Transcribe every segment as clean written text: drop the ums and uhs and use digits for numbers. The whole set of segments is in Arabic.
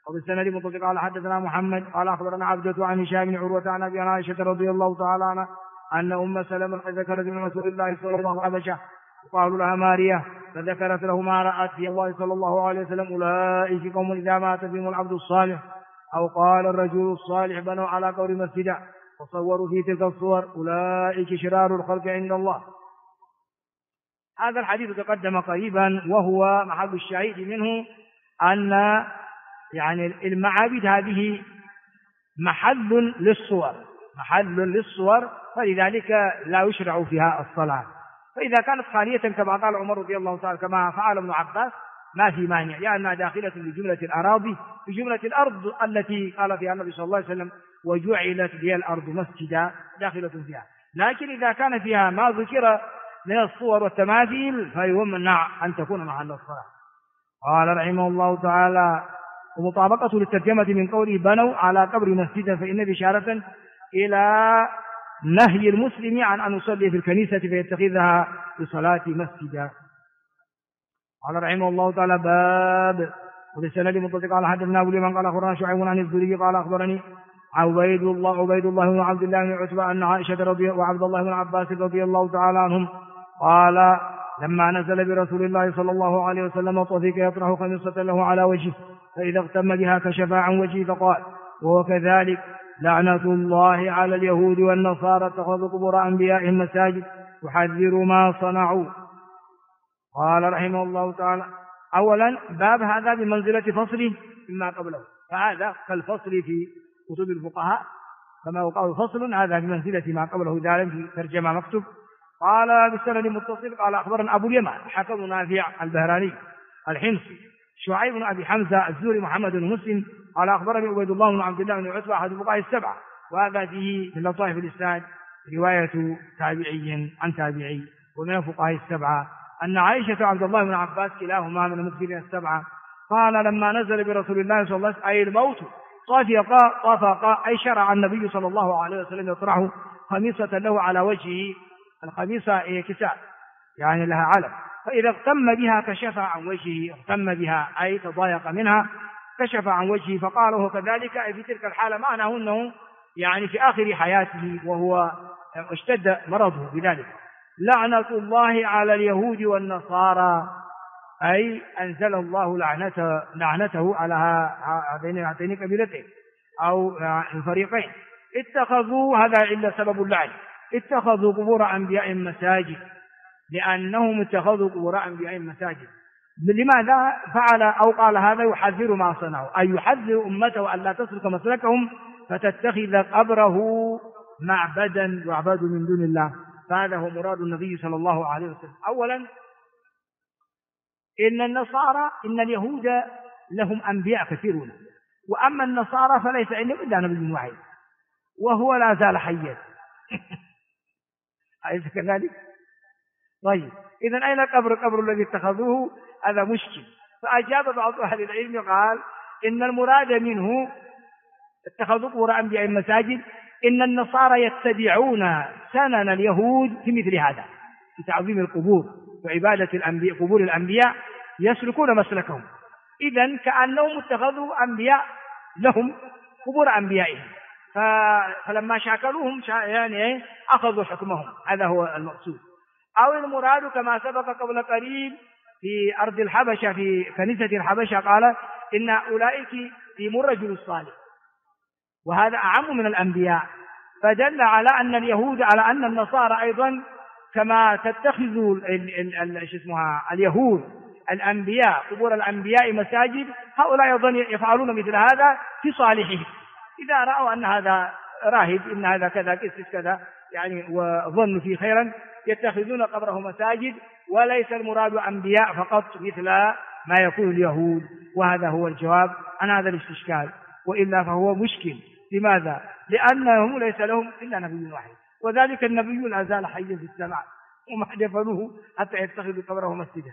وبالسند متصل قال حدثنا محمد قال أخبرنا عبدة عن هشام بن عروة عن أبي عائشة رضي الله تعالى عنها أن أم سلمة ذكرت من رسول الله صلى الله عليه وسلم قالوا لها مارية فذكرت له ما رأت في الله صلى الله عليه وسلم أولئك قوم إذا مات بهم العبد الصالح أو قال الرجل الصالح بنوا على قبر مسجدا وصوروا في تلك الصور أولئك شرار الخلق عند الله. هذا الحديث تقدم قريبا وهو محل الشاهد منه أن يعني المعابد هذه محل للصور فلذلك لا يشرع فيها الصلاة. فإذا كانت خالية كما قال عمر رضي الله تعالى كما فعل ابن عباس ما في مانع لأنها داخلة بجملة الأراضي بجملة الأرض التي قال فيها النبي صلى الله عليه وسلم وجعلت لي الأرض مسجدا داخلة فيها. لكن إذا كان فيها ما ذكر من الصور والتماثيل فيمنع أن تكون محل الصلاة. قال رحمه الله تعالى ومطابقة للترجمة من قوله بنوا على قبر مسجدا فإن بشارة إلى نهي المسلم عن أن يصلي في الكنيسة فيتخذها لصلاة مسجدا. قال رحمه الله تعالى باب وبالسند متصل قال حدثنا أبو اليمان قال أخبرنا شعيب عن الزهري قال أخبرني عبيد الله بن عبد الله بن عتبة أن عائشة وعبد الله بن عباس رضي الله تعالى عنهم قال لما نزل برسول الله صلى الله عليه وسلم طفيق يطرح خميصة له على وجهه فإذا اغتم بها كشف عن وجهه فقال وهو كذلك لعنة الله على اليهود والنصارى اتخذوا قبور أنبيائهم مساجد يحذر ما صنعوا. قال رحمه الله تعالى أولا باب هذا بمنزلة فصل مما قبله فهذا كالفصل في كتب الفقهاء كما يقال فصل هذا بمنزلة ما قبله ذلك في ترجمة مكتوب. قال بالسند المتصل قال أخبرنا أبو اليمان حكم نافع البهراني الحمصي شعيب بن أبي حمزة الزهري محمد بن مسلم قال أخبرني عبيد الله بن عبد الله بن عتبة أحد الفقهاء السبعة وهذا فيه من لطائف الإسناد رواية تابعي عن تابعي ومن الفقهاء السبعة أن عائشة وعبد الله بن عباس كلاهما من المكثرين السبعة قال لما نزل برسول الله صلى الله عليه وسلم أي الموت طفق أي شرع النبي صلى الله عليه وسلم يطرح خميصة له على وجهه الخميصة هي كساء يعني لها علم فإذا اغتم بها كشف عن وجهه اغتم بها أي تضايق منها كشف عن وجهه فقال وهو كذلك أي في تلك الحالة معناه أنه يعني في آخر حياته وهو اشتد مرضه بذلك لعنة الله على اليهود والنصارى أي أنزل الله لعنته على هاتين القبيلتين أو الفريقين اتخذوا هذا إلا سبب اللعن اتخذوا قبور أنبيائهم مساجد لأنهم اتخذوا قبور أنبيائهم مساجد. لماذا فعل أو قال هذا يحذر ما صنعوا أي يحذر أمته أن لا تسلك مسلكهم فتتخذ قبره معبدا يعبد من دون الله. فهذا هو مراد النبي صلى الله عليه وسلم. أولا إن اليهود لهم أنبياء كثيرون وأما النصارى فليس عندهم إلا نبي واحد وهو لا زال حيا أليس كذلك؟ طيب إذن أين القبر الذي اتخذوه هذا مشكل. فأجاب بعض أهل العلم قال إن المراد منه اتخذوا قبور أنبياء المساجد إن النصارى يتبعون سنن اليهود في مثل هذا في تعظيم القبور وعبادة الأنبياء قبور الأنبياء يسلكون مسلكهم. إذن كأنهم اتخذوا أنبياء لهم قبور أنبيائهم فلما شاكلوهم يعني أخذوا حكمهم. هذا هو المقصود. أو المراد كما سبق قبل قليل في أرض الحبشة في كنيسة الحبشة قال إن أولئك فيهم الرجل الصالح وهذا أعم من الأنبياء فدل على أن اليهود على أن النصارى أيضا كما تتخذ اليهود الأنبياء قبور الأنبياء مساجد هؤلاء أيضا يفعلون مثل هذا في صالحهم إذا رأوا أن هذا راهب إن هذا كذا قسس كذا يعني وظنوا فيه خيرا يتخذون قبره مساجد وليس المراد أنبياء فقط مثل ما يقول اليهود. وهذا هو الجواب عن هذا الاستشكال وإلا فهو مشكل. لماذا؟ لأنهم ليس لهم إلا نبي واحد وذلك النبي لا زال حيا في السماء وما دفنوه حتى يتخذوا قبره مسجدا.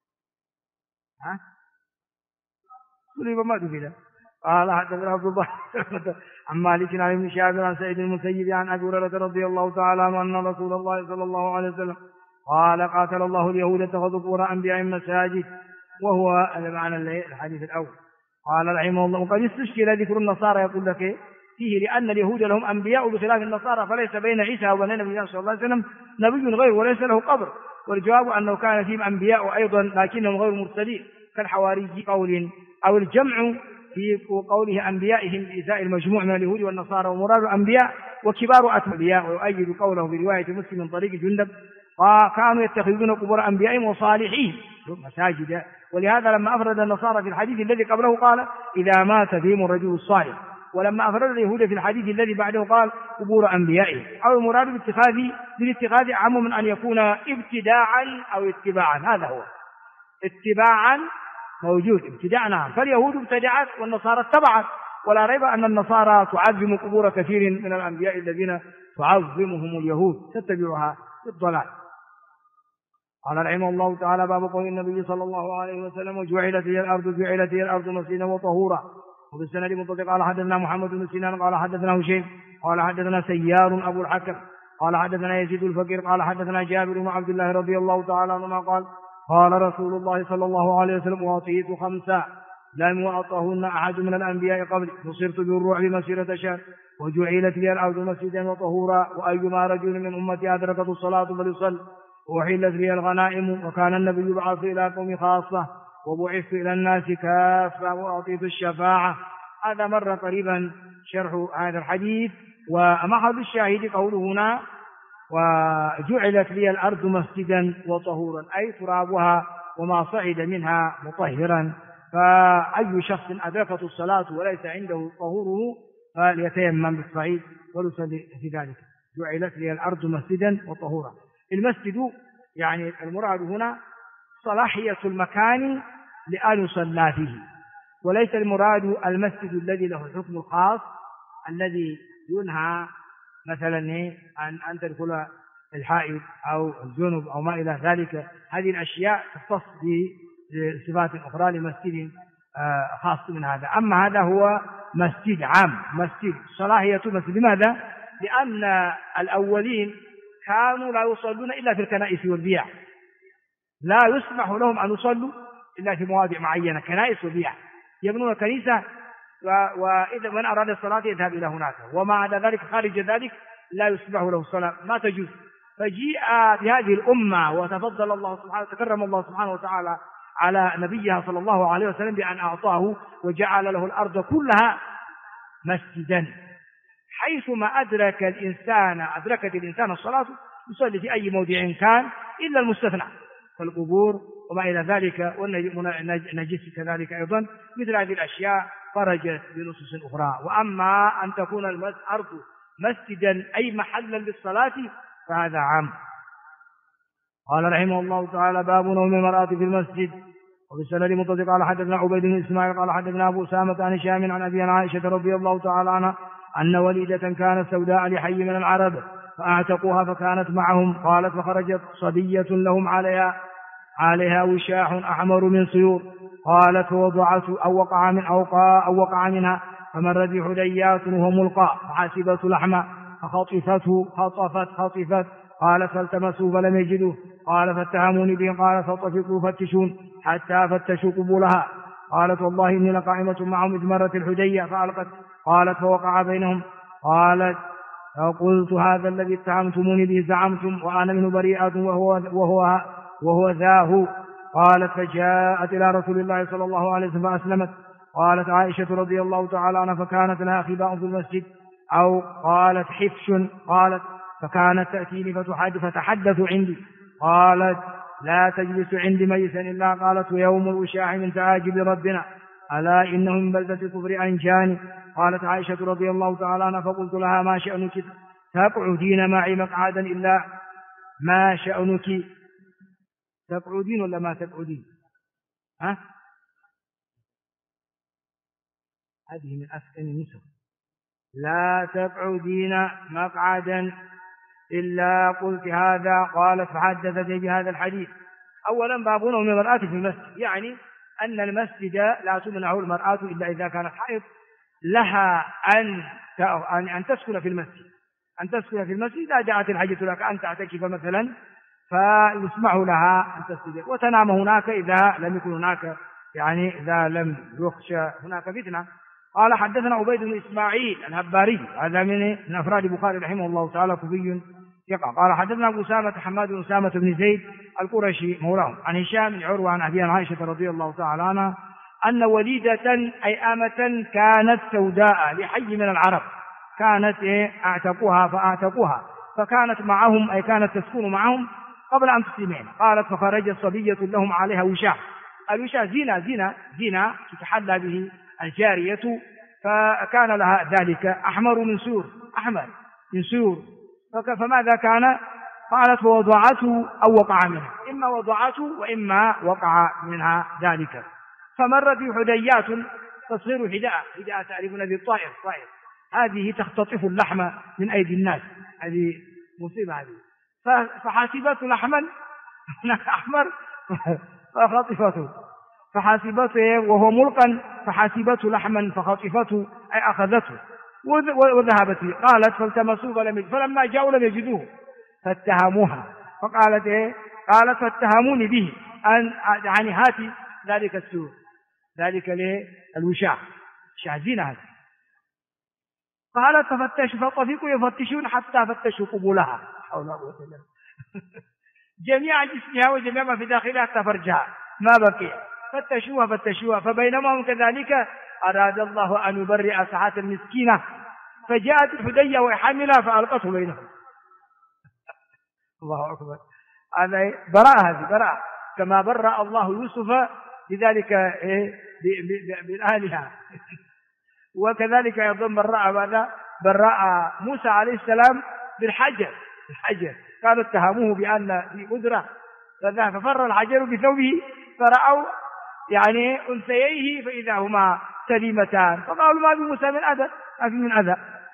سليم ما دفن. قال حدثنا عبد الله عن مالك عن ابن شهاب عن سعيد المسيب عن أبي هريرة رضي الله تعالى عنه أن رسول الله صلى الله عليه وسلم قال قاتل الله اليهود اتخذوا قبور أنبيائهم مساجد وهو معنى الحديث الأول. قال رحمه الله: وقد استشكل ذكر النصارى، يقول لك فيه لأن اليهود لهم أنبياء بخلاف النصارى، فليس بين عيسى وبين النبي صلى الله عليه وسلم نبي غيره وليس له قبر. والجواب أنه كان فيهم أنبياء أيضا لكنهم غير مرسلين كالحواري قول، أو الجمع في قوله أنبيائهم بإزاء المجموع من اليهود والنصارى، ومراد الأنبياء وكبار أتباع. ويؤيد قوله في رواية مسلم من طريق جندب: كانوا يتخذون قبور أنبيائهم وصالحين مساجد. ولهذا لما أفرد النصارى في الحديث الذي قبله قال: إذا مات فيهم الرجل الصالح، ولما أفرد اليهود في الحديث الذي بعده قال: قبور أنبيائهم. أو المراد بالاتخاذ أعم من أن يكون ابتداعا أو اتباعا. هذا هو اتباعا موجود، ابتداع نعم، فاليهود ابتدعت والنصارى اتبعت، ولا ريب أن النصارى تعظم قبور كثير من الأنبياء الذين تعظمهم اليهود تتبعها في الضلال. قال رحمه الله تعالى: باب قول النبي صلى الله عليه وسلم: وجعلت هي الأرض مسجدا وطهورا. وبالسند متصل قال حدثنا محمد بن سنان قال حدثنا هشيم قال حدثنا سيار أبو الحكم قال حدثنا يزيد الفقير قال حدثنا جابر بن عبد الله رضي الله تعالى عنهما قال: قال رسول الله صلى الله عليه وسلم: أعطيت 5 لم يعطهن أحد من الأنبياء قبل، نصرت بالرعب مسيرة شهر، وجعلت لي الأرض مسجدا وطهورا، وأيما رجل من أمتي أدركته الصلاة فليصل، وأحلت لي الغنائم، وكان النبي يبعث إلى قوم خاصة، وبعثت إلى الناس كافة، وأعطيت الشفاعة. هذا مر قريبا شرح هذا الحديث. ومحض الشاهد قوله هنا: وجعلت لي الأرض مسجدا وطهورا، أي ترابها وما صعد منها مطهرا، فأي شخص أدركته الصلاة وليس عنده طهوره فليتيمم بالصعيد وليصلي في ذلك. جعلت لي الأرض مسجدا وطهورا. المسجد يعني المراد هنا صلاحية المكان لأن يصلى فيه، وليس المراد المسجد الذي له الحكم الخاص الذي ينهى مثلا أن تدخل الحائض أو الجنب أو ما إلى ذلك. هذه الأشياء تختص بصفات أخرى لمسجد خاص من هذا. أما هذا هو مسجد عام، مسجد صلاحية مسجد. لماذا؟ لأن الأولين كانوا لا يصلون إلا في الكنائس والبيع، لا يسمح لهم أن يصلوا إلا في مواضع معينة، كنائس وبيع، يبنون كنيسة وإذا من أراد الصلاة يذهب إلى هناك، وما عدا ذلك خارج ذلك لا يسمح له الصلاة، ما تجوز. فجيء بهذه الأمة وتفضل الله سبحانه وتكرم الله سبحانه وتعالى على نبيها صلى الله عليه وسلم بأن أعطاه وجعل له الأرض كلها مسجدا، حيثما أدركت الإنسان الصلاة يصلي في أي موضع كان إلا المستثنى كالقبور وما إلى ذلك، والنجس كذلك أيضا. مثل هذه الأشياء خرجت بنصوص أخرى. وأما أن تكون الأرض مسجدا أي محلا للصلاة فهذا عام. قال رحمه الله تعالى: باب نوم المرأة في المسجد. وبالسند متصل قال حدثنا عبيد بن إسماعيل قال حدثنا أبو أسامة عن هشام عن أبي عائشة رضي الله تعالى عنها أن وليدة كانت سوداء لحي من العرب فأعتقوها فكانت معهم. قالت: فخرجت صبية لهم عليها وشاح أحمر من سيور. قالت: فوضعت أو وقع منها فمر بي حديات وهو ملقى فحسبت لحما فخطفته خطفت. قالت: فالتمسوا فلم يجدوه. قال: فاتهموني به. قال: فطفقوا فتشون حتى فتشوا قبولها. قالت: والله إني لقائمة معهم إذ مرت الحدية فألقت. قالت: فوقع بينهم. قالت: فقلت: هذا الذي اتهمتموني به زعمتم وأنا منه بريئة وهو ذاه. قالت: فجاءت إلى رسول الله صلى الله عليه وسلم فأسلمت. قالت عائشة رضي الله تعالى عنها: فكانت لها خباء في المسجد أو قالت حفش. قالت: فكانت تأتيني فتحدث عندي. قالت: لا تجلس عندي مجلسا إلا قالت: يوم الوشاح من تعاجب ربنا ألا إنه من بلدة الكفر أنجاني. قالت عائشة رضي الله تعالى عنها: فقلت لها: ما شأنك تقعدين معي مقعدا إلا ما شأنك تقعدين ولا ما تقعدين؟ هذه من أسكن النسخ. لا تقعدين مقعدا إلا قلت هذا. قالت: فحدثتني بهذا الحديث. أولا باب نوم المرأة في المسجد، يعني أن المسجد لا تمنع المرأة إلا إذا كانت حائض، لها أن تسكن في المسجد، أن تسكن في المسجد. إذا جاءت الحاجة لك أن تعتكف مثلا فيسمح لها أن تسجد وتنام هناك إذا لم يكن هناك يعني إذا لم يخشى هناك فتنة. قال حدثنا عبيد بن إسماعيل الهباري، هذا من أفراد البخاري رحمه الله تعالى، كوفي ثقة. قال حدثنا أبو أسامة حماد بن أسامة بن زيد القرشي مولاهم عن هشام بن عروة عن أبي عائشة رضي الله تعالى عنها أن وليدة أي أمة كانت سوداء لحي من العرب، كانت أعتقوها فأعتقوها، فكانت معهم أي كانت تسكن معهم قبل أن تسلمين. قالت فخرج صبية لهم عليها وشاح، الوشاح زينة تتحلى به الجارية، فكان لها ذلك أحمر من سور، أحمر من سور، فماذا كان؟ قالت فوضعته أو وقع منها، إما وضعته وإما وقع منها ذلك. فمرت حديات تصير حداء تعرفون هذه الطائر، هذه تختطف اللحم من أيدي الناس، هذه مصيبة هذه. فحاسبته لحما هناك أحمر فخطفته، فحاسبته وهو ملقا، فحاسبته لحما فخطفته أي أخذته وذهبت. قالت فالتمسوه فلم يجدوه، فلما جاءوا لم يجدوه فاتهموها، فقالت قالت فاتهموني به أن يعني هاتي ذلك السور، ذلك الوشاح شاهزين هذا. قالت ففتشوا، فطفقوا يفتشون حتى فتشوا قبولها، حول الله وسلم جميع جسمها وجميع ما في داخلها حتى فرجها ما بقي، فتشوها. فبينما هم كذلك أراد الله أن يبرئ ساعات المسكينة، فجاءت الحدية وحملها فألقته بينهم. الله أكبر، هذا براءة كما برأ الله يوسف بذلك بالآلهة، وكذلك يظن براء موسى عليه السلام بالحجر، كانوا اتهموه بأن في أذرة، ففر الحجر بثوبه فرأوا يعني أنثييه فإذا هما سليمتان، فقالوا ما بموسى من أذى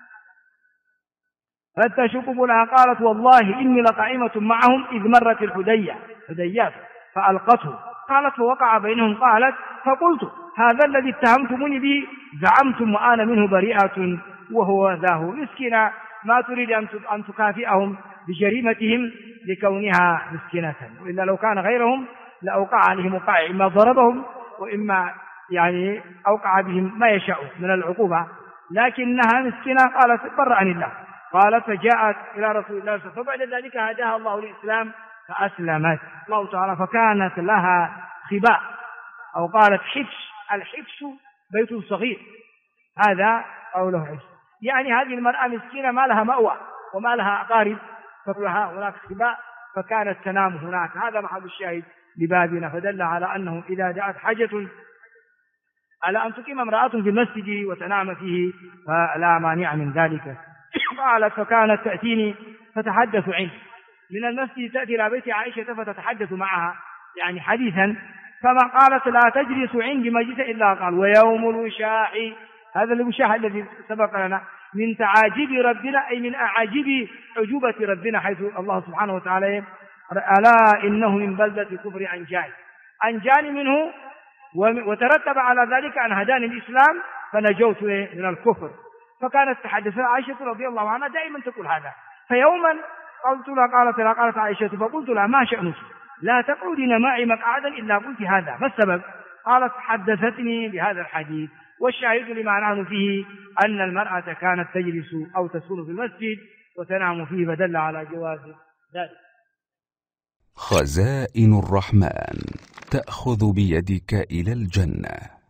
فاتشقوا لها. قالت والله إني لقائمة معهم إذ مرت الحديات فألقته. قالت فوقع بينهم. قالت فقلت هذا الذي اتهمتموني به زعمتم وأنا منه بريئة وهو ذاه، مسكينة ما تريد أن تكافئهم بجريمتهم لكونها مسكينة، وإلا لو كان غيرهم لأوقع عليهم وقائع، إما ضربهم وإما يعني أوقع بهم ما يشاء من العقوبة، لكنها مسكينة. قالت برأ عن الله. قالت فجاءت إلى رسول الله صلى الله عليه وسلم، فبعد ذلك هداها الله للإسلام فأسلمت الله تعالى، فكانت لها خباء أو قالت حفش، الحفش بيت صغير، هذا قوله حفش، يعني هذه المرأة مسكينة ما لها مأوى وما لها أقارب، فلها هناك خباء فكانت تنام هناك. هذا محل الشاهد لبابنا، فدل على أنه إذا جاءت حاجة على أن تقيم امرأة في المسجد وتنام فيه فلا مانع من ذلك. قالت فكانت تأتيني فتحدث عندي، من المسجد تأتي إلى بيت عائشة فتتحدث معها يعني حديثا، فما قالت لا تجلس عندي مجلس إلا قال ويوم الوشاح، هذا الوشاح الذي سبق لنا من تعاجب ربنا أي من أعاجب عجوبة ربنا، حيث الله سبحانه وتعالى ألا إنه من بلدة الكفر أنجاني منه وترتب على ذلك أن هداني الإسلام فنجوت من الكفر. فكانت تحدث عائشة رضي الله عنها دائما تقول هذا. فيوما قالت عائشة فقلت لها ما شأنك لا تقعدين معي مقعدا إلا قلت هذا، ما السبب؟ قالت حدثتني بهذا الحديث. والشاهد لما نحن فيه أن المرأة كانت تجلس أو تسكن في المسجد وتنام فيه، فدل على جواز ذلك. خزائن الرحمن تأخذ بيدك إلى الجنة.